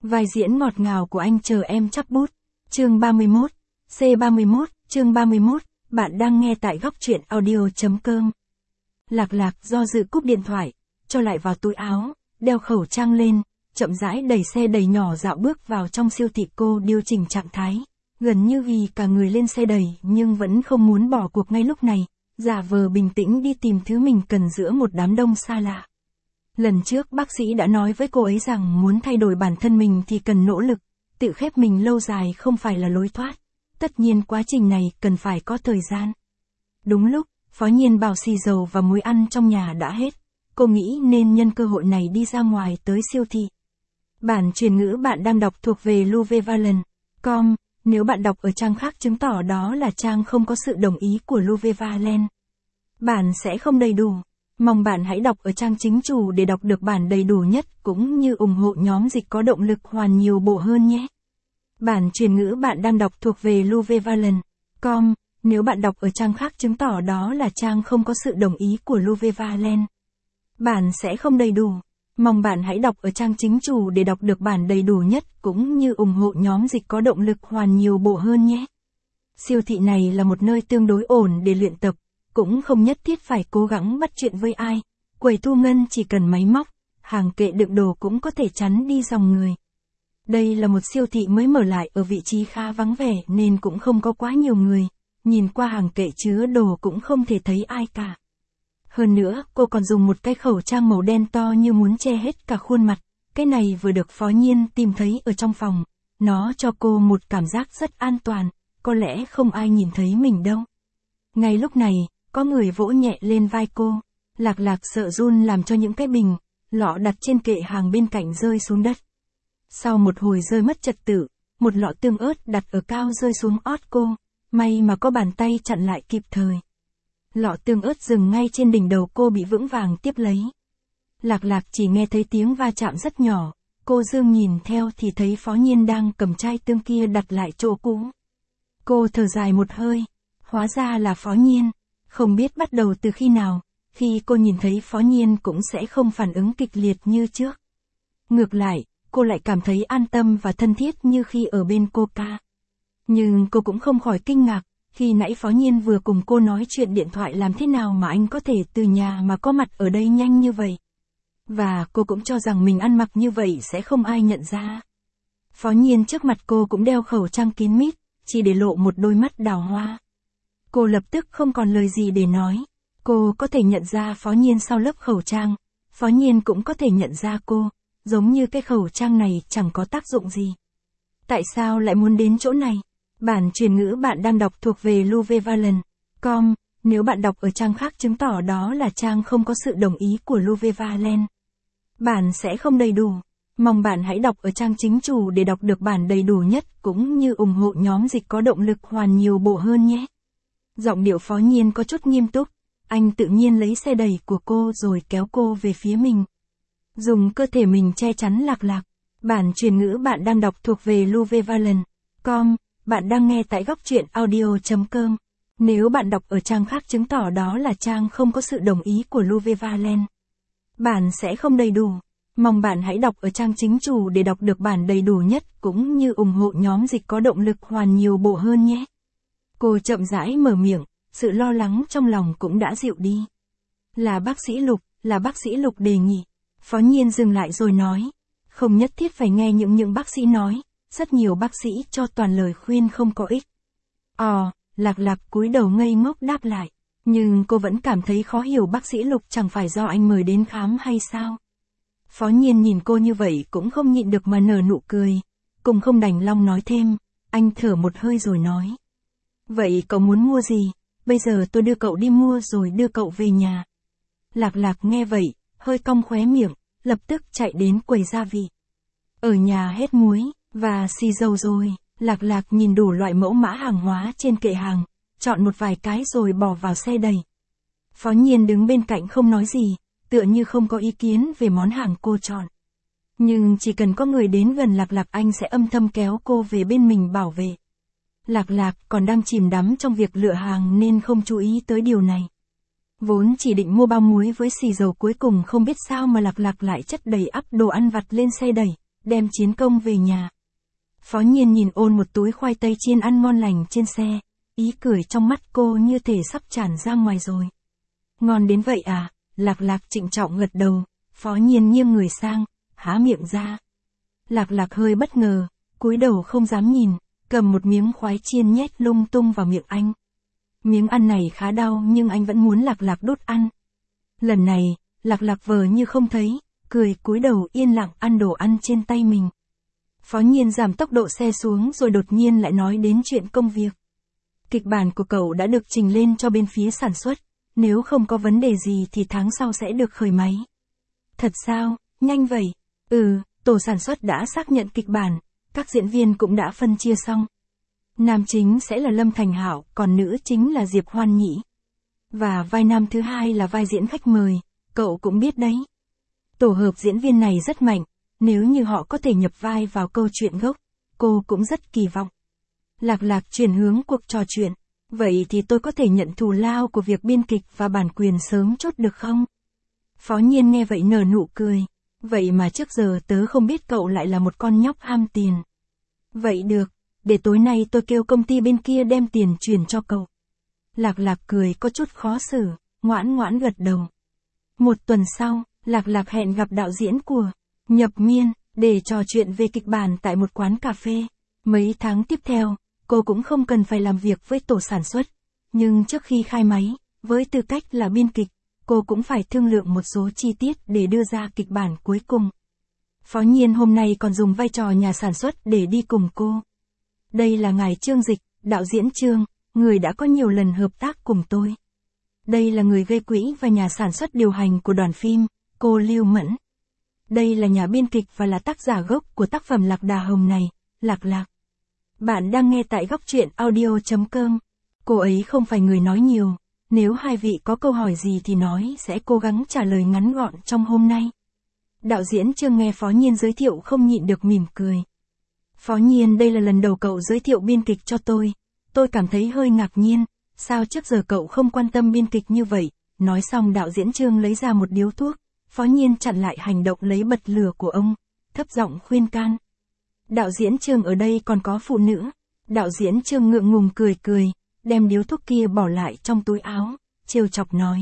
Vai diễn ngọt ngào của anh chờ em chắc bút. Chương 31. C31, chương 31, bạn đang nghe tại góc truyện audio.com. Lạc Lạc do dự cúp điện thoại, cho lại vào túi áo, đeo khẩu trang lên, chậm rãi đẩy xe đẩy nhỏ dạo bước vào trong siêu thị. Cô điều chỉnh trạng thái, gần như ghi cả người lên xe đẩy nhưng vẫn không muốn bỏ cuộc ngay lúc này, giả vờ bình tĩnh đi tìm thứ mình cần giữa một đám đông xa lạ. Lần trước bác sĩ đã nói với cô ấy rằng muốn thay đổi bản thân mình thì cần nỗ lực, tự khép mình lâu dài không phải là lối thoát. Tất nhiên quá trình này cần phải có thời gian. Đúng lúc, Phó Nhiên bảo xì dầu và muối ăn trong nhà đã hết. Cô nghĩ nên nhân cơ hội này đi ra ngoài tới siêu thị. Bản truyền ngữ bạn đang đọc thuộc về LuveValen.com. Nếu bạn đọc ở trang khác chứng tỏ đó là trang không có sự đồng ý của LuveValen. Bản sẽ không đầy đủ. Mong bạn hãy đọc ở trang chính chủ để đọc được bản đầy đủ nhất cũng như ủng hộ nhóm dịch có động lực hoàn nhiều bộ hơn nhé. Bản truyền ngữ bạn đang đọc thuộc về LuveValen.com. Nếu bạn đọc ở trang khác chứng tỏ đó là trang không có sự đồng ý của LuveValen. Bản sẽ không đầy đủ. Mong bạn hãy đọc ở trang chính chủ để đọc được bản đầy đủ nhất cũng như ủng hộ nhóm dịch có động lực hoàn nhiều bộ hơn nhé. Siêu thị này là một nơi tương đối ổn để luyện tập, cũng không nhất thiết phải cố gắng bắt chuyện với ai. Quầy thu ngân chỉ cần máy móc, hàng kệ đựng đồ cũng có thể chắn đi dòng người. Đây là một siêu thị mới mở lại ở vị trí khá vắng vẻ nên cũng không có quá nhiều người, nhìn qua hàng kệ chứa đồ cũng không thể thấy ai cả. Hơn nữa, cô còn dùng một cái khẩu trang màu đen to như muốn che hết cả khuôn mặt, cái này vừa được Phó Nhiên tìm thấy ở trong phòng, nó cho cô một cảm giác rất an toàn, có lẽ không ai nhìn thấy mình đâu. Ngay lúc này, có người vỗ nhẹ lên vai cô, Lạc Lạc sợ run làm cho những cái bình, lọ đặt trên kệ hàng bên cạnh rơi xuống đất. Sau một hồi rơi mất trật tự, một lọ tương ớt đặt ở cao rơi xuống ót cô, may mà có bàn tay chặn lại kịp thời. Lọ tương ớt dừng ngay trên đỉnh đầu cô bị vững vàng tiếp lấy. Lạc Lạc chỉ nghe thấy tiếng va chạm rất nhỏ, cô dương nhìn theo thì thấy Phó Nhiên đang cầm chai tương kia đặt lại chỗ cũ. Cô thở dài một hơi, hóa ra là Phó Nhiên. Không biết bắt đầu từ khi nào, khi cô nhìn thấy Phó Nhiên cũng sẽ không phản ứng kịch liệt như trước. Ngược lại, cô lại cảm thấy an tâm và thân thiết như khi ở bên cô ca. Nhưng cô cũng không khỏi kinh ngạc, khi nãy Phó Nhiên vừa cùng cô nói chuyện điện thoại làm thế nào mà anh có thể từ nhà mà có mặt ở đây nhanh như vậy. Và cô cũng cho rằng mình ăn mặc như vậy sẽ không ai nhận ra. Phó Nhiên trước mặt cô cũng đeo khẩu trang kín mít, chỉ để lộ một đôi mắt đào hoa. Cô lập tức không còn lời gì để nói. Cô có thể nhận ra Phó Nhiên sau lớp khẩu trang. Phó Nhiên cũng có thể nhận ra cô, giống như cái khẩu trang này chẳng có tác dụng gì. Tại sao lại muốn đến chỗ này? Bản truyền ngữ bạn đang đọc thuộc về LuveValen.com. Nếu bạn đọc ở trang khác chứng tỏ đó là trang không có sự đồng ý của LuveValen. Bản sẽ không đầy đủ. Mong bạn hãy đọc ở trang chính chủ để đọc được bản đầy đủ nhất cũng như ủng hộ nhóm dịch có động lực hoàn nhiều bộ hơn nhé. Giọng điệu Phó Nhiên có chút nghiêm túc, anh tự nhiên lấy xe đẩy của cô rồi kéo cô về phía mình. Dùng cơ thể mình che chắn Lạc Lạc. Bản truyền ngữ bạn đang đọc thuộc về LuveValen.com. Bạn đang nghe tại góc truyện audio.com. Nếu bạn đọc ở trang khác chứng tỏ đó là trang không có sự đồng ý của LuveValen. Bản sẽ không đầy đủ. Mong bạn hãy đọc ở trang chính chủ để đọc được bản đầy đủ nhất cũng như ủng hộ nhóm dịch có động lực hoàn nhiều bộ hơn nhé. Cô chậm rãi mở miệng, sự lo lắng trong lòng cũng đã dịu đi. Là bác sĩ Lục đề nghị. Phó Nhiên dừng lại rồi nói. Không nhất thiết phải nghe những bác sĩ nói, rất nhiều bác sĩ cho toàn lời khuyên không có ích. Lạc Lạc cúi đầu ngây ngốc đáp lại. Nhưng cô vẫn cảm thấy khó hiểu bác sĩ Lục chẳng phải do anh mời đến khám hay sao? Phó Nhiên nhìn cô như vậy cũng không nhịn được mà nở nụ cười. Cùng không đành lòng nói thêm, anh thở một hơi rồi nói. Vậy cậu muốn mua gì? Bây giờ tôi đưa cậu đi mua rồi đưa cậu về nhà. Lạc Lạc nghe vậy, hơi cong khóe miệng, lập tức chạy đến quầy gia vị. Ở nhà hết muối và xì dầu rồi. Lạc Lạc nhìn đủ loại mẫu mã hàng hóa trên kệ hàng, chọn một vài cái rồi bỏ vào xe đẩy. Phó Nhiên đứng bên cạnh không nói gì, tựa như không có ý kiến về món hàng cô chọn. Nhưng chỉ cần có người đến gần Lạc Lạc anh sẽ âm thầm kéo cô về bên mình bảo vệ. Lạc Lạc còn đang chìm đắm trong việc lựa hàng nên không chú ý tới điều này. Vốn chỉ định mua bao muối với xì dầu cuối cùng không biết sao mà Lạc Lạc lại chất đầy ắp đồ ăn vặt lên xe đẩy, đem chiến công về nhà. Phó Nhiên nhìn ôn một túi khoai tây chiên ăn ngon lành trên xe, ý cười trong mắt cô như thể sắp tràn ra ngoài rồi. Ngon đến vậy à? Lạc Lạc trịnh trọng gật đầu, Phó Nhiên nghiêng người sang, há miệng ra. Lạc Lạc hơi bất ngờ, cúi đầu không dám nhìn, cầm một miếng khoái chiên nhét lung tung vào miệng anh. Miếng ăn này khá đau nhưng anh vẫn muốn Lạc Lạc đút ăn. Lần này, Lạc Lạc vờ như không thấy, cười cúi đầu yên lặng ăn đồ ăn trên tay mình. Phó Nhiên giảm tốc độ xe xuống rồi đột nhiên lại nói đến chuyện công việc. Kịch bản của cậu đã được trình lên cho bên phía sản xuất, nếu không có vấn đề gì thì tháng sau sẽ được khởi máy. Thật sao, nhanh vậy? Tổ sản xuất đã xác nhận kịch bản, các diễn viên cũng đã phân chia xong. Nam chính sẽ là Lâm Thành Hạo, còn nữ chính là Diệp Hoan Nhĩ. Và vai nam thứ hai là vai diễn khách mời, cậu cũng biết đấy. Tổ hợp diễn viên này rất mạnh, nếu như họ có thể nhập vai vào câu chuyện gốc, cô cũng rất kỳ vọng. Lạc Lạc chuyển hướng cuộc trò chuyện, vậy thì tôi có thể nhận thù lao của việc biên kịch và bản quyền sớm chốt được không? Phó Nhiên nghe vậy nở nụ cười, vậy mà trước giờ tớ không biết cậu lại là một con nhóc ham tiền. Vậy được, để tối nay tôi kêu công ty bên kia đem tiền chuyển cho cậu. Lạc Lạc cười có chút khó xử, ngoãn ngoãn gật đầu. Một tuần sau, Lạc Lạc hẹn gặp đạo diễn của Nhập Miên, để trò chuyện về kịch bản tại một quán cà phê. Mấy tháng tiếp theo, cô cũng không cần phải làm việc với tổ sản xuất, nhưng trước khi khai máy, với tư cách là biên kịch, cô cũng phải thương lượng một số chi tiết để đưa ra kịch bản cuối cùng. Phó Nhiên hôm nay còn dùng vai trò nhà sản xuất để đi cùng cô. Đây là ngài Trương Dịch, đạo diễn Trương, người đã có nhiều lần hợp tác cùng tôi. Đây là người gây quỹ và nhà sản xuất điều hành của đoàn phim, cô Lưu Mẫn. Đây là nhà biên kịch và là tác giả gốc của tác phẩm Lạc Đà Hồng này, Lạc Lạc. Bạn đang nghe tại góc truyện audio.com. Cô ấy không phải người nói nhiều, nếu hai vị có câu hỏi gì thì nói sẽ cố gắng trả lời ngắn gọn trong hôm nay. Đạo diễn Trương nghe Phó Nhiên giới thiệu không nhịn được mỉm cười. Phó Nhiên, đây là lần đầu cậu giới thiệu biên kịch cho tôi cảm thấy hơi ngạc nhiên, sao trước giờ cậu không quan tâm biên kịch như vậy? Nói xong đạo diễn Trương lấy ra một điếu thuốc, Phó Nhiên chặn lại hành động lấy bật lửa của ông, thấp giọng khuyên can. Đạo diễn Trương ở đây còn có phụ nữ. Đạo diễn Trương ngượng ngùng cười, đem điếu thuốc kia bỏ lại trong túi áo, trêu chọc nói.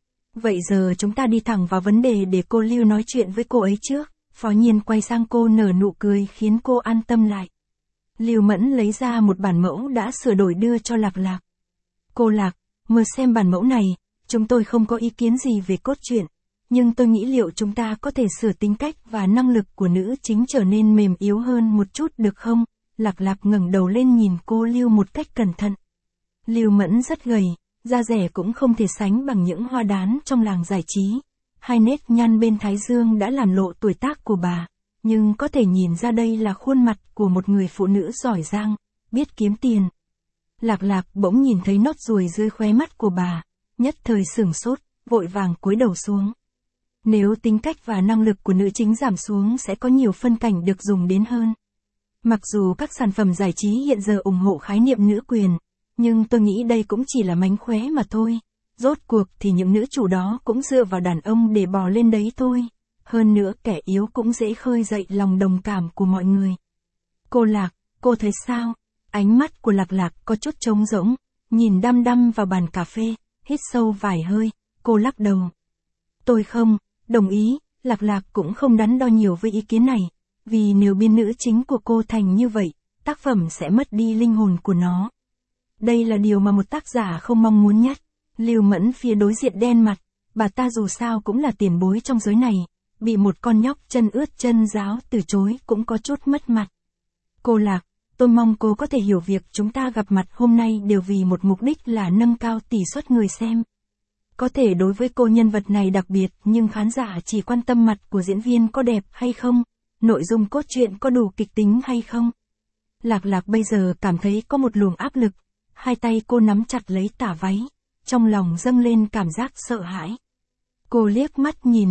Vậy giờ chúng ta đi thẳng vào vấn đề để cô Lưu nói chuyện với cô ấy trước. Phó Nhiên quay sang cô nở nụ cười khiến cô an tâm lại. Lưu Mẫn lấy ra một bản mẫu đã sửa đổi đưa cho Lạc Lạc. Cô Lạc, mời xem bản mẫu này, chúng tôi không có ý kiến gì về cốt truyện, nhưng tôi nghĩ liệu chúng ta có thể sửa tính cách và năng lực của nữ chính trở nên mềm yếu hơn một chút được không? Lạc Lạc ngẩng đầu lên nhìn cô Lưu một cách cẩn thận. Lưu Mẫn rất gầy, da dẻ cũng không thể sánh bằng những hoa đán trong làng giải trí. Hai nếp nhăn bên thái dương đã làm lộ tuổi tác của bà, nhưng có thể nhìn ra đây là khuôn mặt của một người phụ nữ giỏi giang, biết kiếm tiền. Lạc Lạc bỗng nhìn thấy nốt ruồi dưới khóe mắt của bà, nhất thời sửng sốt, vội vàng cúi đầu xuống. Nếu tính cách và năng lực của nữ chính giảm xuống sẽ có nhiều phân cảnh được dùng đến hơn. Mặc dù các sản phẩm giải trí hiện giờ ủng hộ khái niệm nữ quyền, nhưng tôi nghĩ đây cũng chỉ là mánh khóe mà thôi. Rốt cuộc thì những nữ chủ đó cũng dựa vào đàn ông để bò lên đấy thôi. Hơn nữa kẻ yếu cũng dễ khơi dậy lòng đồng cảm của mọi người. Cô Lạc, cô thấy sao? Ánh mắt của Lạc Lạc có chút trống rỗng, nhìn đăm đăm vào bàn cà phê, hít sâu vài hơi, cô lắc đầu. Tôi không đồng ý, Lạc Lạc cũng không đắn đo nhiều với ý kiến này, vì nếu biên nữ chính của cô thành như vậy, tác phẩm sẽ mất đi linh hồn của nó. Đây là điều mà một tác giả không mong muốn nhất. Lưu Mẫn phía đối diện đen mặt, bà ta dù sao cũng là tiền bối trong giới này, bị một con nhóc chân ướt chân ráo từ chối cũng có chút mất mặt. Cô Lạc, tôi mong cô có thể hiểu việc chúng ta gặp mặt hôm nay đều vì một mục đích là nâng cao tỷ suất người xem. Có thể đối với cô nhân vật này đặc biệt nhưng khán giả chỉ quan tâm mặt của diễn viên có đẹp hay không, nội dung cốt truyện có đủ kịch tính hay không. Lạc Lạc bây giờ cảm thấy có một luồng áp lực, hai tay cô nắm chặt lấy tả váy, trong lòng dâng lên cảm giác sợ hãi. Cô liếc mắt nhìn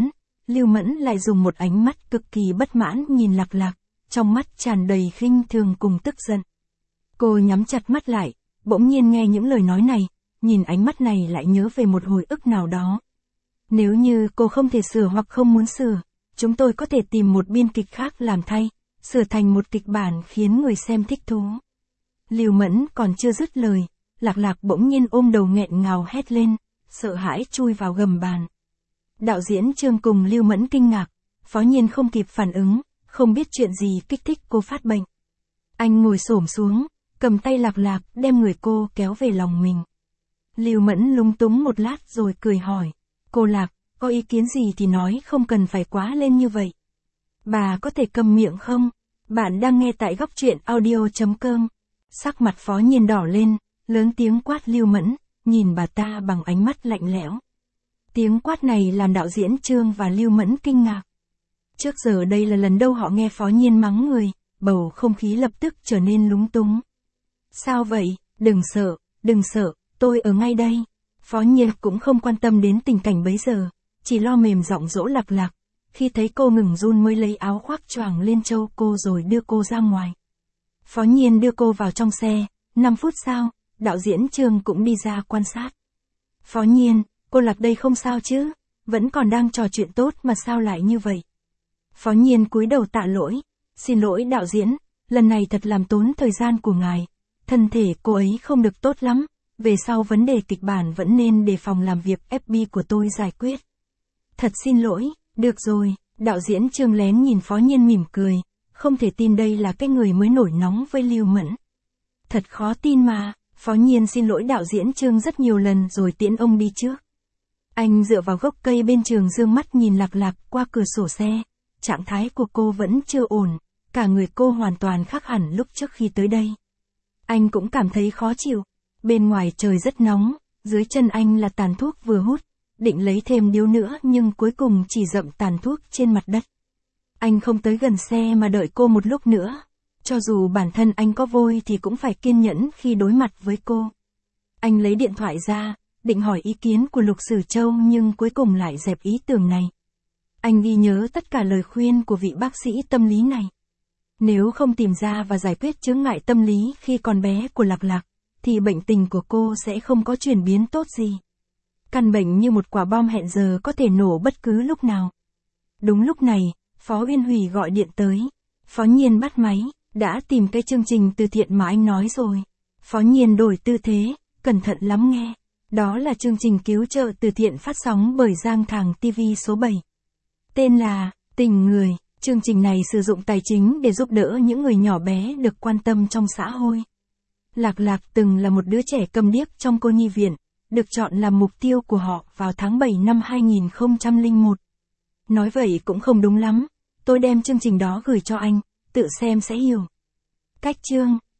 Lưu Mẫn lại dùng một ánh mắt cực kỳ bất mãn nhìn Lạc Lạc, trong mắt tràn đầy khinh thường cùng tức giận. Cô nhắm chặt mắt lại, bỗng nhiên nghe những lời nói này, nhìn ánh mắt này lại nhớ về một hồi ức nào đó. Nếu như cô không thể sửa hoặc không muốn sửa, chúng tôi có thể tìm một biên kịch khác làm thay, sửa thành một kịch bản khiến người xem thích thú. Lưu Mẫn còn chưa dứt lời, Lạc Lạc bỗng nhiên ôm đầu nghẹn ngào hét lên, sợ hãi chui vào gầm bàn. Đạo diễn Trương cùng Lưu Mẫn kinh ngạc, Phó Nhiên không kịp phản ứng, không biết chuyện gì kích thích cô phát bệnh. Anh ngồi xổm xuống, cầm tay Lạc Lạc đem người cô kéo về lòng mình. Lưu Mẫn lúng túng một lát rồi cười hỏi, cô Lạc, có ý kiến gì thì nói, không cần phải quá lên như vậy. Bà có thể câm miệng không? Bạn đang nghe tại góc truyện audio.com. Sắc mặt Phó Nhiên đỏ lên, lớn tiếng quát Lưu Mẫn, nhìn bà ta bằng ánh mắt lạnh lẽo. Tiếng quát này làm đạo diễn Trương và Lưu Mẫn kinh ngạc. Trước giờ đây là lần đầu họ nghe Phó Nhiên mắng người, bầu không khí lập tức trở nên lúng túng. Sao vậy? Đừng sợ, tôi ở ngay đây. Phó Nhiên cũng không quan tâm đến tình cảnh bấy giờ, chỉ lo mềm giọng dỗ Lạc Lạc. Khi thấy cô ngừng run mới lấy áo khoác choàng lên trâu cô rồi đưa cô ra ngoài. Phó Nhiên đưa cô vào trong xe, 5 phút sau, đạo diễn Trương cũng đi ra quan sát. Phó Nhiên, cô Lạc đây không sao chứ? Vẫn còn đang trò chuyện tốt mà sao lại như vậy? Phó Nhiên cúi đầu tạ lỗi. Xin lỗi đạo diễn, lần này thật làm tốn thời gian của ngài. Thân thể cô ấy không được tốt lắm, về sau vấn đề kịch bản vẫn nên để phòng làm việc FB của tôi giải quyết. Thật xin lỗi, được rồi, đạo diễn Trương lén nhìn Phó Nhiên mỉm cười, không thể tin đây là cái người mới nổi nóng với Lưu Mẫn. Thật khó tin mà, Phó Nhiên xin lỗi đạo diễn Trương rất nhiều lần rồi tiễn ông đi trước. Anh dựa vào gốc cây bên trường dương mắt nhìn Lạc Lạc qua cửa sổ xe, trạng thái của cô vẫn chưa ổn, cả người cô hoàn toàn khác hẳn lúc trước khi tới đây. Anh cũng cảm thấy khó chịu, bên ngoài trời rất nóng, dưới chân anh là tàn thuốc vừa hút, định lấy thêm điếu nữa nhưng cuối cùng chỉ dậm tàn thuốc trên mặt đất. Anh không tới gần xe mà đợi cô một lúc nữa, cho dù bản thân anh có vôi thì cũng phải kiên nhẫn khi đối mặt với cô. Anh lấy điện thoại ra, định hỏi ý kiến của Lục Sử Châu nhưng cuối cùng lại dẹp ý tưởng này. Anh ghi nhớ tất cả lời khuyên của vị bác sĩ tâm lý này. Nếu không tìm ra và giải quyết chướng ngại tâm lý khi còn bé của Lạc Lạc, thì bệnh tình của cô sẽ không có chuyển biến tốt gì. Căn bệnh như một quả bom hẹn giờ có thể nổ bất cứ lúc nào. Đúng lúc này, Phó Uyên Hủy gọi điện tới. Phó Nhiên bắt máy, đã tìm cái chương trình từ thiện mà anh nói rồi. Phó Nhiên đổi tư thế, cẩn thận lắng nghe. Đó là chương trình cứu trợ từ thiện phát sóng bởi Giang Thàng TV số 7. Tên là Tình Người. Chương trình này sử dụng tài chính để giúp đỡ những người nhỏ bé được quan tâm trong xã hội. Lạc Lạc từng là một đứa trẻ câm điếc trong cô nhi viện, được chọn làm mục tiêu của họ vào tháng 7 năm 2001. Nói vậy cũng không đúng lắm, tôi đem chương trình đó gửi cho anh, tự xem sẽ hiểu. Cách chương